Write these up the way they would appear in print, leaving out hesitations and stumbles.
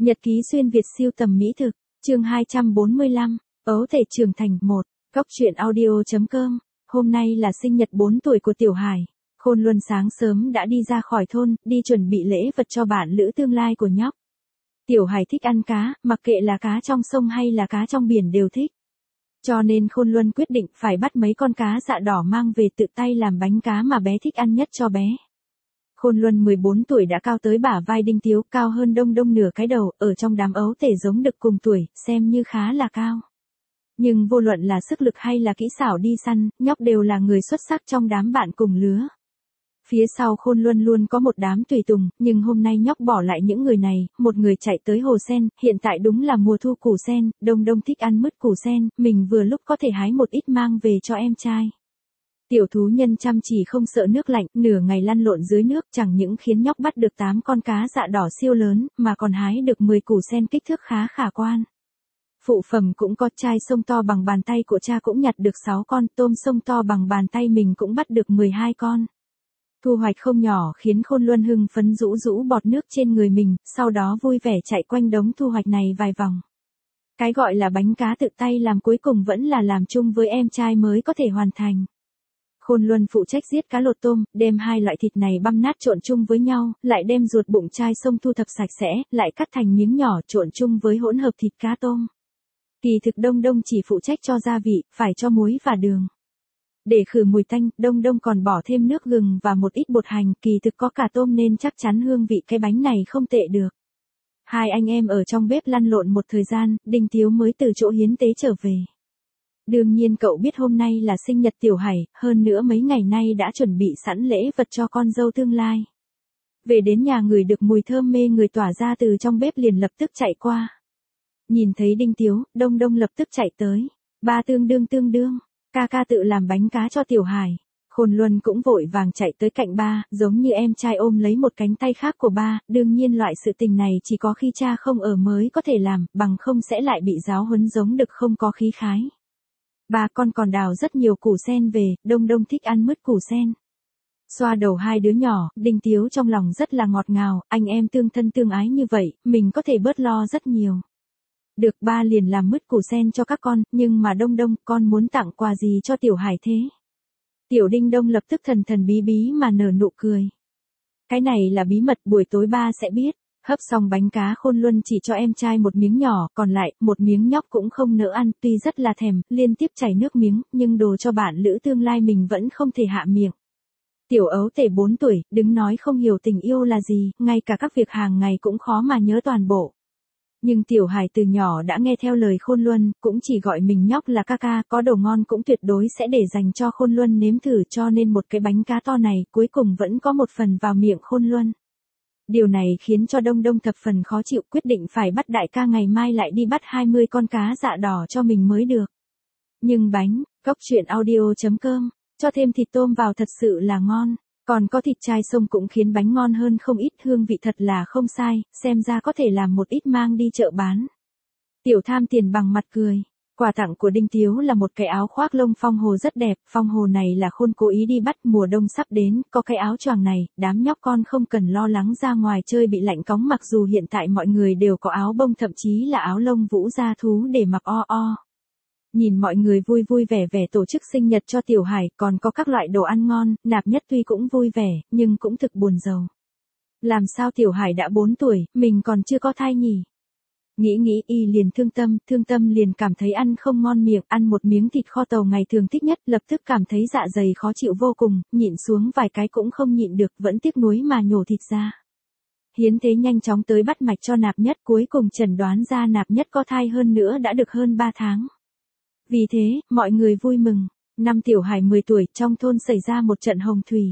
Nhật ký xuyên Việt siêu tầm mỹ thực, chương 245, ấu thể trưởng thành 1, góc truyện audio.com. Hôm nay là sinh nhật 4 tuổi của Tiểu Hải. Khôn Luân sáng sớm đã đi ra khỏi thôn, đi chuẩn bị lễ vật cho bạn lữ tương lai của nhóc. Tiểu Hải thích ăn cá, mặc kệ là cá trong sông hay là cá trong biển đều thích. Cho nên Khôn Luân quyết định phải bắt mấy con cá dạ đỏ mang về tự tay làm bánh cá mà bé thích ăn nhất cho bé. Khôn Luân 14 tuổi đã cao tới bả vai Đinh Tiếu, cao hơn Đông Đông nửa cái đầu, ở trong đám ấu tể giống đực cùng tuổi, xem như khá là cao. Nhưng vô luận là sức lực hay là kỹ xảo đi săn, nhóc đều là người xuất sắc trong đám bạn cùng lứa. Phía sau Khôn Luân luôn có một đám tùy tùng, nhưng hôm nay nhóc bỏ lại những người này, một người chạy tới hồ sen, hiện tại đúng là mùa thu củ sen, Đông Đông thích ăn mứt củ sen, mình vừa lúc có thể hái một ít mang về cho em trai. Tiểu thú nhân chăm chỉ không sợ nước lạnh, nửa ngày lăn lộn dưới nước chẳng những khiến nhóc bắt được 8 con cá dạ đỏ siêu lớn, mà còn hái được 10 củ sen kích thước khá khả quan. Phụ phẩm cũng có, chai sông to bằng bàn tay của cha cũng nhặt được 6 con, tôm sông to bằng bàn tay mình cũng bắt được 12 con. Thu hoạch không nhỏ khiến Khôn Luân hưng phấn rũ rũ bọt nước trên người mình, sau đó vui vẻ chạy quanh đống thu hoạch này vài vòng. Cái gọi là bánh cá tự tay làm cuối cùng vẫn là làm chung với em trai mới có thể hoàn thành. Khôn Luân phụ trách giết cá lột tôm, đem hai loại thịt này băm nát trộn chung với nhau, lại đem ruột bụng chai sông thu thập sạch sẽ, lại cắt thành miếng nhỏ trộn chung với hỗn hợp thịt cá tôm. Kỳ thực Đông Đông chỉ phụ trách cho gia vị, phải cho muối và đường. Để khử mùi tanh, Đông Đông còn bỏ thêm nước gừng và một ít bột hành, kỳ thực có cả tôm nên chắc chắn hương vị cái bánh này không tệ được. Hai anh em ở trong bếp lăn lộn một thời gian, Đinh Tiếu mới từ chỗ hiến tế trở về. Đương nhiên cậu biết hôm nay là sinh nhật Tiểu Hải, hơn nữa mấy ngày nay đã chuẩn bị sẵn lễ vật cho con dâu tương lai. Về đến nhà ngửi được mùi thơm mê người tỏa ra từ trong bếp liền lập tức chạy qua. Nhìn thấy Đinh Tiếu, Đông Đông lập tức chạy tới. Ba tương đương, ca ca tự làm bánh cá cho Tiểu Hải. Khôn Luân cũng vội vàng chạy tới cạnh ba, giống như em trai ôm lấy một cánh tay khác của ba, đương nhiên loại sự tình này chỉ có khi cha không ở mới có thể làm, bằng không sẽ lại bị giáo huấn giống đực không có khí khái. Ba con còn đào rất nhiều củ sen về, Đông Đông thích ăn mứt củ sen. Xoa đầu hai đứa nhỏ, Đinh Tiếu trong lòng rất là ngọt ngào, anh em tương thân tương ái như vậy, mình có thể bớt lo rất nhiều. Được, ba liền làm mứt củ sen cho các con, nhưng mà Đông Đông, con muốn tặng quà gì cho Tiểu Hải thế? Tiểu Đinh Đông lập tức thần thần bí bí mà nở nụ cười. Cái này là bí mật, buổi tối ba sẽ biết. Hấp xong bánh cá, Khôn Luân chỉ cho em trai một miếng nhỏ, còn lại, một miếng nhóc cũng không nỡ ăn, tuy rất là thèm, liên tiếp chảy nước miếng, nhưng đồ cho bạn lữ tương lai mình vẫn không thể hạ miệng. Tiểu ấu tể 4 tuổi, đứng nói không hiểu tình yêu là gì, ngay cả các việc hàng ngày cũng khó mà nhớ toàn bộ. Nhưng Tiểu Hải từ nhỏ đã nghe theo lời Khôn Luân, cũng chỉ gọi mình nhóc là ca ca, có đồ ngon cũng tuyệt đối sẽ để dành cho Khôn Luân nếm thử, cho nên một cái bánh cá to này cuối cùng vẫn có một phần vào miệng Khôn Luân. Điều này khiến cho Đông Đông thập phần khó chịu, quyết định phải bắt đại ca ngày mai lại đi bắt 20 con cá dạ đỏ cho mình mới được. Nhưng bánh, góc truyện audio.com, cho thêm thịt tôm vào thật sự là ngon. Còn có thịt chai sông cũng khiến bánh ngon hơn không ít, hương vị thật là không sai, xem ra có thể làm một ít mang đi chợ bán. Tiểu tham tiền bằng mặt cười. Quà tặng của Đinh Tiếu là một cái áo khoác lông phong hồ rất đẹp, phong hồ này là Khôn cố ý đi bắt, mùa đông sắp đến, có cái áo choàng này, đám nhóc con không cần lo lắng ra ngoài chơi bị lạnh cóng, mặc dù hiện tại mọi người đều có áo bông thậm chí là áo lông vũ da thú để mặc o. Nhìn mọi người vui vui vẻ vẻ tổ chức sinh nhật cho Tiểu Hải, còn có các loại đồ ăn ngon, Nạp Nhất tuy cũng vui vẻ, nhưng cũng thực buồn rầu. Làm sao Tiểu Hải đã 4 tuổi, mình còn chưa có thai nhỉ? Nghĩ y liền thương tâm liền cảm thấy ăn không ngon miệng, ăn một miếng thịt kho tàu ngày thường thích nhất, lập tức cảm thấy dạ dày khó chịu vô cùng, nhịn xuống vài cái cũng không nhịn được, vẫn tiếc nuối mà nhổ thịt ra. Hiến tế nhanh chóng tới bắt mạch cho Nạp Nhất, cuối cùng chẩn đoán ra Nạp Nhất có thai, hơn nữa đã được hơn 3 tháng. Vì thế, mọi người vui mừng. Năm Tiểu Hải 10 tuổi, trong thôn xảy ra một trận hồng thủy.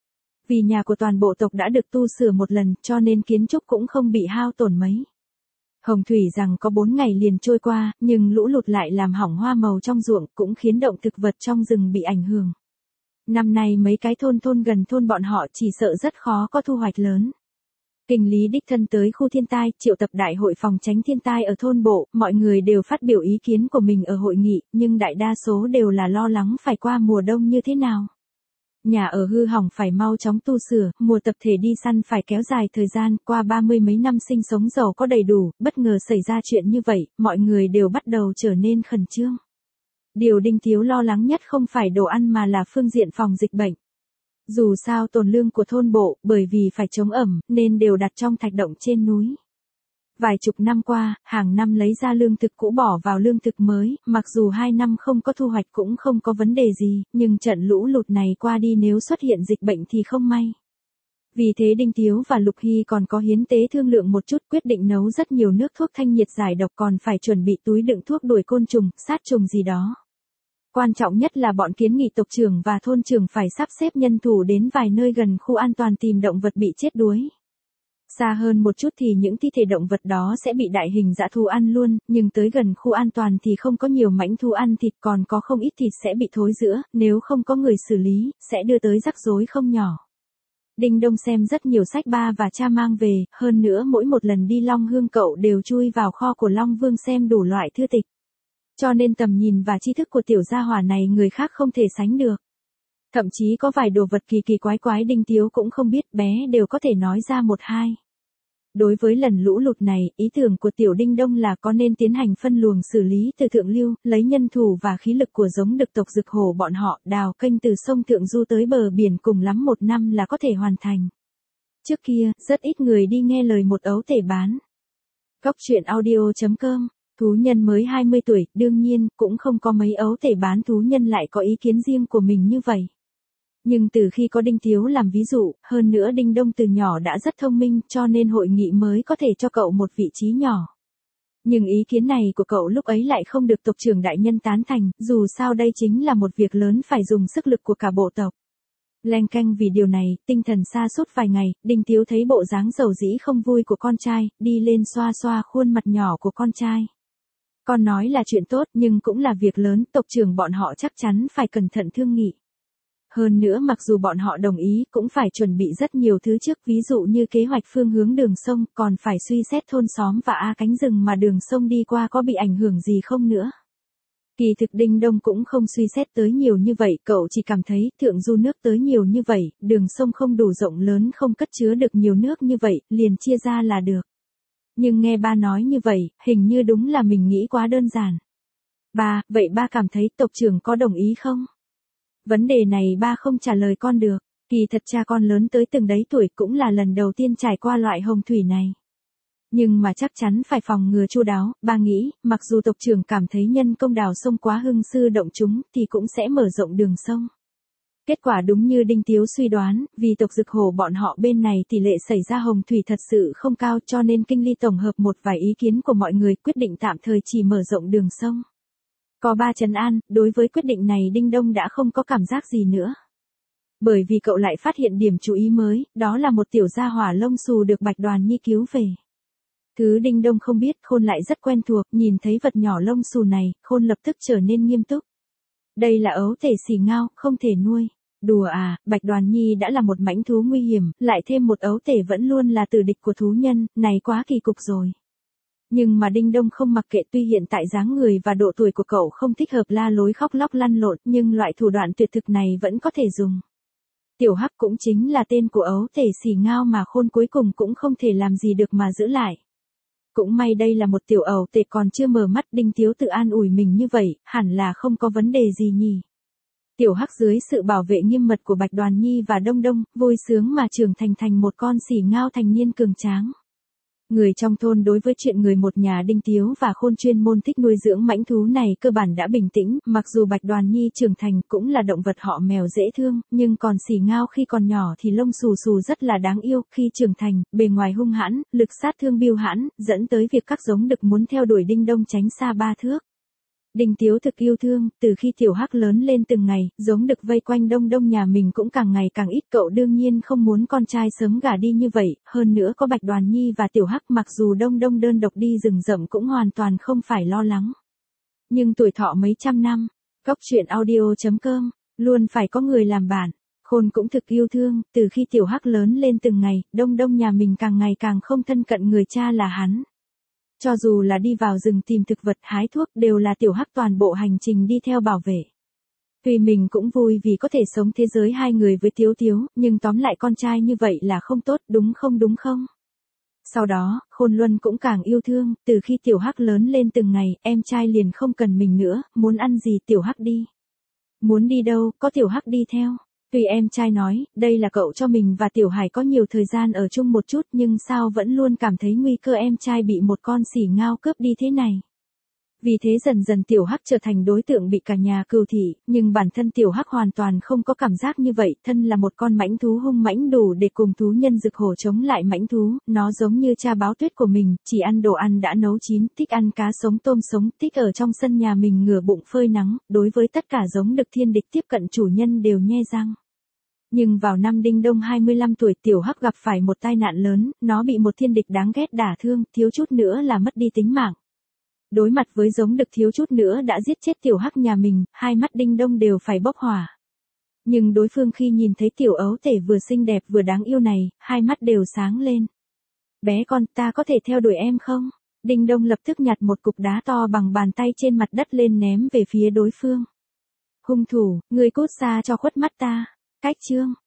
Vì nhà của toàn bộ tộc đã được tu sửa một lần, cho nên kiến trúc cũng không bị hao tổn mấy. Hồng thủy rằng có 4 ngày liền trôi qua, nhưng lũ lụt lại làm hỏng hoa màu trong ruộng, cũng khiến động thực vật trong rừng bị ảnh hưởng. Năm nay mấy cái thôn gần thôn bọn họ chỉ sợ rất khó có thu hoạch lớn. Kinh lý đích thân tới khu thiên tai, triệu tập đại hội phòng tránh thiên tai ở thôn bộ, mọi người đều phát biểu ý kiến của mình ở hội nghị, nhưng đại đa số đều là lo lắng phải qua mùa đông như thế nào. Nhà ở hư hỏng phải mau chóng tu sửa, mùa tập thể đi săn phải kéo dài thời gian, qua 30 mấy năm sinh sống giàu có đầy đủ, bất ngờ xảy ra chuyện như vậy, mọi người đều bắt đầu trở nên khẩn trương. Điều Đinh Tiếu lo lắng nhất không phải đồ ăn mà là phương diện phòng dịch bệnh. Dù sao tồn lương của thôn bộ, bởi vì phải chống ẩm, nên đều đặt trong thạch động trên núi. Vài chục năm qua, hàng năm lấy ra lương thực cũ bỏ vào lương thực mới, mặc dù 2 năm không có thu hoạch cũng không có vấn đề gì, nhưng trận lũ lụt này qua đi nếu xuất hiện dịch bệnh thì không may. Vì thế Đinh Tiếu và Lục Hy còn có hiến tế thương lượng một chút, quyết định nấu rất nhiều nước thuốc thanh nhiệt giải độc, còn phải chuẩn bị túi đựng thuốc đuổi côn trùng, sát trùng gì đó. Quan trọng nhất là bọn kiến nghị tộc trưởng và thôn trưởng phải sắp xếp nhân thủ đến vài nơi gần khu an toàn tìm động vật bị chết đuối. Xa hơn một chút thì những thi thể động vật đó sẽ bị đại hình dã thú ăn luôn, nhưng tới gần khu an toàn thì không có nhiều mãnh thú ăn thịt, còn có không ít thịt sẽ bị thối rữa, nếu không có người xử lý, sẽ đưa tới rắc rối không nhỏ. Đinh Đông xem rất nhiều sách ba và cha mang về, hơn nữa mỗi một lần đi Long Hương cậu đều chui vào kho của Long Vương xem đủ loại thư tịch. Cho nên tầm nhìn và tri thức của tiểu gia hỏa này người khác không thể sánh được. Thậm chí có vài đồ vật kỳ kỳ quái quái Đinh Tiếu cũng không biết, bé đều có thể nói ra một hai. Đối với lần lũ lụt này, ý tưởng của tiểu Đinh Đông là có nên tiến hành phân luồng xử lý từ thượng lưu, lấy nhân thủ và khí lực của giống đực tộc Dực Hổ bọn họ, đào kênh từ sông Thượng Du tới bờ biển, cùng lắm 1 năm là có thể hoàn thành. Trước kia, rất ít người đi nghe lời một ấu tể bán. Góc truyện audio.com, thú nhân mới 20 tuổi, đương nhiên, cũng không có mấy ấu tể bán thú nhân lại có ý kiến riêng của mình như vậy. Nhưng từ khi có Đinh Tiếu làm ví dụ, hơn nữa Đinh Đông từ nhỏ đã rất thông minh, cho nên hội nghị mới có thể cho cậu một vị trí nhỏ. Nhưng ý kiến này của cậu lúc ấy lại không được tộc trưởng đại nhân tán thành, dù sao đây chính là một việc lớn phải dùng sức lực của cả bộ tộc. Leng keng vì điều này, tinh thần sa sút vài ngày, Đinh Tiếu thấy bộ dáng dầu dĩ không vui của con trai, đi lên xoa xoa khuôn mặt nhỏ của con trai. Con nói là chuyện tốt nhưng cũng là việc lớn, tộc trưởng bọn họ chắc chắn phải cẩn thận thương nghị. Hơn nữa mặc dù bọn họ đồng ý cũng phải chuẩn bị rất nhiều thứ trước, ví dụ như kế hoạch phương hướng đường sông, còn phải suy xét thôn xóm và cánh rừng mà đường sông đi qua có bị ảnh hưởng gì không nữa. Kỳ thực Đinh Đông cũng không suy xét tới nhiều như vậy, cậu chỉ cảm thấy thượng du nước tới nhiều như vậy, đường sông không đủ rộng lớn, không cất chứa được nhiều nước như vậy, liền chia ra là được. Nhưng nghe ba nói như vậy, hình như đúng là mình nghĩ quá đơn giản. Ba, vậy ba cảm thấy tộc trưởng có đồng ý không? Vấn đề này ba không trả lời con được, kỳ thật cha con lớn tới từng đấy tuổi cũng là lần đầu tiên trải qua loại hồng thủy này. Nhưng mà chắc chắn phải phòng ngừa chu đáo, ba nghĩ, mặc dù tộc trưởng cảm thấy nhân công đào sông quá hưng sư động chúng thì cũng sẽ mở rộng đường sông. Kết quả đúng như Đinh Tiếu suy đoán, vì tộc Dực Hổ bọn họ bên này tỷ lệ xảy ra hồng thủy thật sự không cao, cho nên kinh ly tổng hợp một vài ý kiến của mọi người, quyết định tạm thời chỉ mở rộng đường sông. Có ba trấn an, đối với quyết định này Đinh Đông đã không có cảm giác gì nữa. Bởi vì cậu lại phát hiện điểm chú ý mới, đó là một tiểu gia hỏa lông xù được Bạch Đoàn Nhi cứu về. Thứ Đinh Đông không biết, Khôn lại rất quen thuộc, nhìn thấy vật nhỏ lông xù này, Khôn lập tức trở nên nghiêm túc. Đây là ấu tể xì ngao, không thể nuôi. Đùa à, Bạch Đoàn Nhi đã là một mãnh thú nguy hiểm, lại thêm một ấu tể vẫn luôn là tử địch của thú nhân, này quá kỳ cục rồi. Nhưng mà Đinh Đông không mặc kệ, tuy hiện tại dáng người và độ tuổi của cậu không thích hợp la lối khóc lóc lăn lộn, nhưng loại thủ đoạn tuyệt thực này vẫn có thể dùng. Tiểu Hắc cũng chính là tên của ấu tể xì ngao mà Khôn cuối cùng cũng không thể làm gì được mà giữ lại. Cũng may đây là một tiểu ấu tể còn chưa mở mắt, Đinh Tiếu tự an ủi mình như vậy, hẳn là không có vấn đề gì nhỉ. Tiểu Hắc dưới sự bảo vệ nghiêm mật của Bạch Đoàn Nhi và Đông Đông, vui sướng mà trưởng thành một con xì ngao thành niên cường tráng. Người trong thôn đối với chuyện người một nhà Đinh Tiếu và Khôn chuyên môn thích nuôi dưỡng mãnh thú này cơ bản đã bình tĩnh, mặc dù Bạch Đoàn Nhi trưởng thành cũng là động vật họ mèo dễ thương, nhưng còn xì ngao khi còn nhỏ thì lông xù xù rất là đáng yêu, khi trưởng thành, bề ngoài hung hãn, lực sát thương biêu hãn, dẫn tới việc các giống đực muốn theo đuổi Đinh Đông tránh xa 3 thước. Đinh Tiếu thực yêu thương, từ khi tiểu Hắc lớn lên từng ngày, giống đực vây quanh Đông Đông nhà mình cũng càng ngày càng ít, cậu đương nhiên không muốn con trai sớm gả đi như vậy, hơn nữa có Bạch Đoàn Nhi và tiểu Hắc, mặc dù Đông Đông đơn độc đi rừng rậm cũng hoàn toàn không phải lo lắng. Nhưng tuổi thọ mấy trăm năm, góc truyện audio.com, luôn phải có người làm bạn. Khôn cũng thực yêu thương, từ khi tiểu Hắc lớn lên từng ngày, Đông Đông nhà mình càng ngày càng không thân cận người cha là hắn. Cho dù là đi vào rừng tìm thực vật hái thuốc đều là tiểu Hắc toàn bộ hành trình đi theo bảo vệ. Tuy mình cũng vui vì có thể sống thế giới hai người với Tiếu Tiếu, nhưng tóm lại con trai như vậy là không tốt, đúng không? Sau đó, Khôn Luân cũng càng yêu thương, từ khi Tiểu Hắc lớn lên từng ngày, em trai liền không cần mình nữa, muốn ăn gì Tiểu Hắc đi. Muốn đi đâu, có Tiểu Hắc đi theo. Tuy em trai nói, đây là cậu cho mình và Tiểu Hải có nhiều thời gian ở chung một chút nhưng sao vẫn luôn cảm thấy nguy cơ em trai bị một con sỉ ngao cướp đi thế này. Vì thế dần dần Tiểu Hắc trở thành đối tượng bị cả nhà cừu thị, nhưng bản thân Tiểu Hắc hoàn toàn không có cảm giác như vậy, thân là một con mãnh thú hung mãnh đủ để cùng thú nhân Dực Hổ chống lại mãnh thú, nó giống như cha báo tuyết của mình, chỉ ăn đồ ăn đã nấu chín, thích ăn cá sống tôm sống, thích ở trong sân nhà mình ngửa bụng phơi nắng, đối với tất cả giống đực thiên địch tiếp cận chủ nhân đều nhe răng. Nhưng vào năm Đinh Đông 25 tuổi Tiểu Hắc gặp phải một tai nạn lớn, nó bị một thiên địch đáng ghét đả thương, thiếu chút nữa là mất đi tính mạng. Đối mặt với giống đực thiếu chút nữa đã giết chết Tiểu Hắc nhà mình, hai mắt Đinh Đông đều phải bốc hỏa. Nhưng đối phương khi nhìn thấy tiểu ấu tể vừa xinh đẹp vừa đáng yêu này, hai mắt đều sáng lên. Bé con, ta có thể theo đuổi em không? Đinh Đông lập tức nhặt một cục đá to bằng bàn tay trên mặt đất lên ném về phía đối phương. Hung thủ, ngươi cút xa cho khuất mắt ta. Cách chương